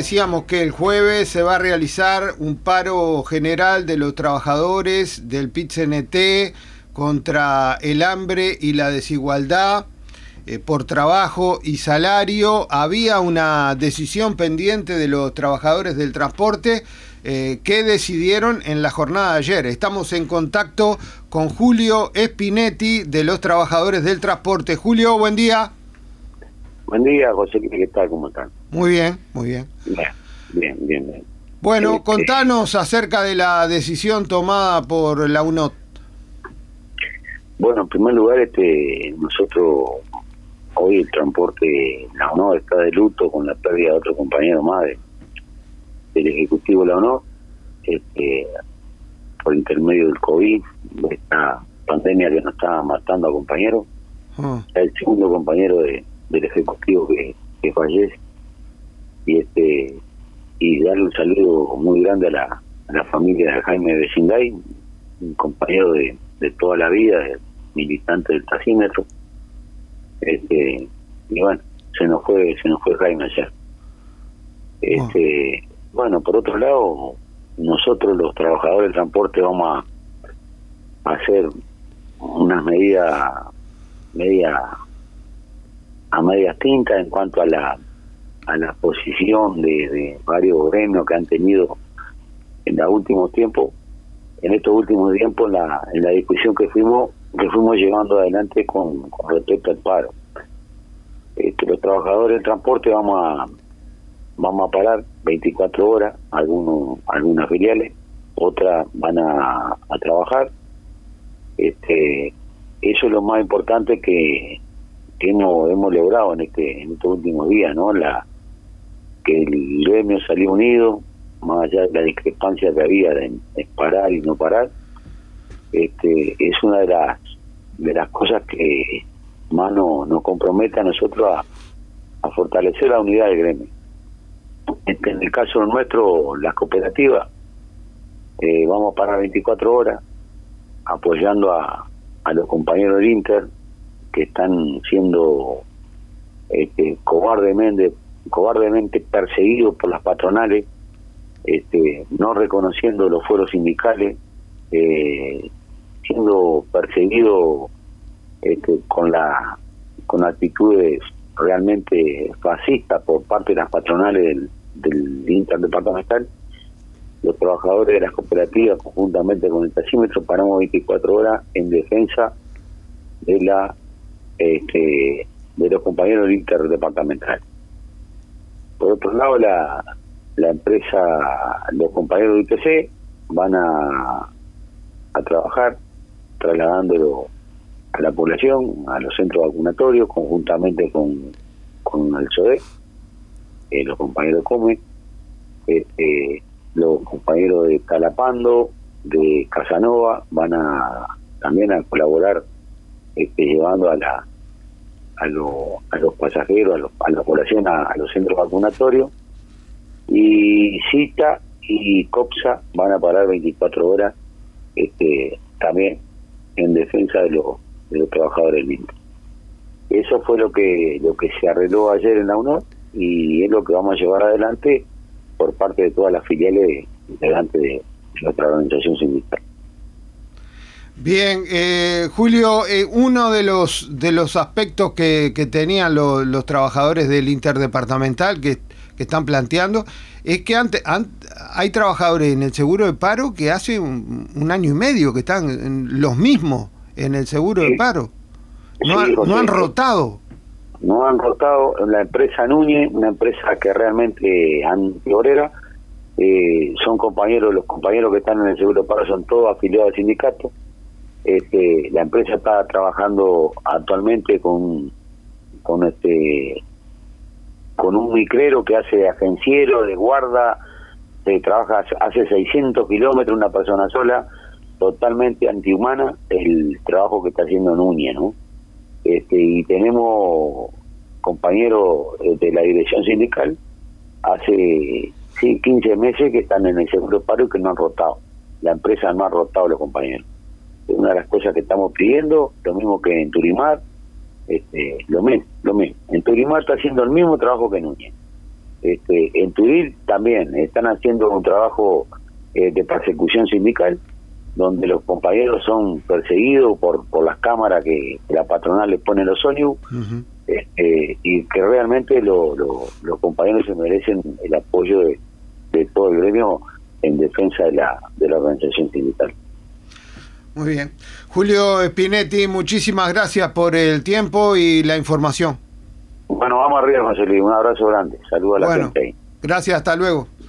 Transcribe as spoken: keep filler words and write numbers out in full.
decíamos que el jueves se va a realizar un paro general de los trabajadores del P I T C N T contra el hambre y la desigualdad eh, por trabajo y salario. Había una decisión pendiente de los trabajadores del transporte eh, que decidieron en la jornada de ayer. Estamos en contacto con Julio Spinetti de los trabajadores del transporte. Julio, buen día. Buen día, José, ¿qué tal? ¿Cómo están? Muy bien, muy bien. Bien, bien, bien. bien. Bueno, este, contanos acerca de la decisión tomada por la U N O T. Bueno, en primer lugar, este, nosotros, hoy el transporte, la U N O T está de luto con la pérdida de otro compañero más de, del Ejecutivo de la U N O T, este, por intermedio del COVID, de esta pandemia que nos está matando a compañeros. Oh. El segundo compañero de, del Ejecutivo que, que fallece. Y este y darle un saludo muy grande a la, a la familia de Jaime Vecinday, un compañero de, de toda la vida, militante del taxímetro. Este, y bueno, se nos fue, se nos fue Jaime ayer. Este, oh. Bueno, por otro lado, nosotros los trabajadores del transporte vamos a, a hacer unas medidas media a medias tintas en cuanto a la a la posición de, de varios gremios que han tenido en los últimos tiempos, en estos últimos tiempos, en la, en la discusión que fuimos que fuimos llevando adelante con, con respecto al paro. Este, los trabajadores del transporte vamos a vamos a parar veinticuatro horas, algunos algunas filiales, otras van a, a trabajar. Este, eso es lo más importante que, que hemos, hemos logrado en este en estos últimos días, ¿no? La que el gremio salió unido, más allá de la discrepancia que había de, de parar y no parar. Este, es una de las de las cosas que más nos, nos compromete a nosotros a, a fortalecer la unidad del gremio. Este, en el caso nuestro, las cooperativas, eh, vamos a parar veinticuatro horas apoyando a, a los compañeros del Inter que están siendo este, cobardemente cobardemente perseguidos por las patronales, este, no reconociendo los fueros sindicales, eh, siendo perseguidos este, con la con actitudes realmente fascistas por parte de las patronales del, del interdepartamental. Los trabajadores de las cooperativas, conjuntamente con el taxímetro, paramos veinticuatro horas en defensa de la este, de los compañeros del interdepartamental. Por otro lado, la, la empresa, los compañeros del I P C van a, a trabajar trasladándolo a la población, a los centros vacunatorios, conjuntamente con, con el S O D E, eh, los compañeros de COME, este, los compañeros de Calapando, de Casanova, van a también a colaborar este, llevando a la a, lo, a los pasajeros, a, los, a la población, a, a los centros vacunatorios. Y CITA y COPSA van a parar veinticuatro horas este, también en defensa de los, de los trabajadores del Inter. Eso fue lo que lo que se arregló ayer en la U N O T y es lo que vamos a llevar adelante por parte de todas las filiales delante de nuestra organización sindical. Bien, eh, Julio, eh, uno de los de los aspectos que, que tenían lo, los trabajadores del interdepartamental que, que están planteando es que ante, an, hay trabajadores en el seguro de paro que hace un, un año y medio que están en, los mismos en el seguro sí. de paro. No, sí, ha, no han rotado. No han rotado. La empresa Núñez, una empresa que realmente antiobrera, eh, son compañeros, los compañeros que están en el seguro de paro son todos afiliados al sindicato. Este, la empresa está trabajando actualmente con con este con un micrero que hace agenciero de guarda, se trabaja hace seiscientos kilómetros, una persona sola, totalmente antihumana el trabajo que está haciendo Núñez, ¿no? Este, y tenemos compañeros de la dirección sindical hace sí, quince meses que están en el seguro de paro y que no han rotado. La empresa no ha rotado a los compañeros. Es una de las cosas que estamos pidiendo, lo mismo que en Turimar, este, lo mismo, lo mismo. En Turimar está haciendo el mismo trabajo que Núñez. Este, en Turiel también están haciendo un trabajo eh, de persecución sindical, donde los compañeros son perseguidos por por las cámaras que la patronal les pone en los ómnibus, uh-huh. este, y que realmente lo, lo, los compañeros se merecen el apoyo de, de todo el gremio en defensa de la de la organización sindical. Muy bien. Julio Spinetti, muchísimas gracias por el tiempo y la información. Bueno, vamos arriba, José Luis. Un abrazo grande. Saludos a la bueno, gente ahí. Gracias, hasta luego.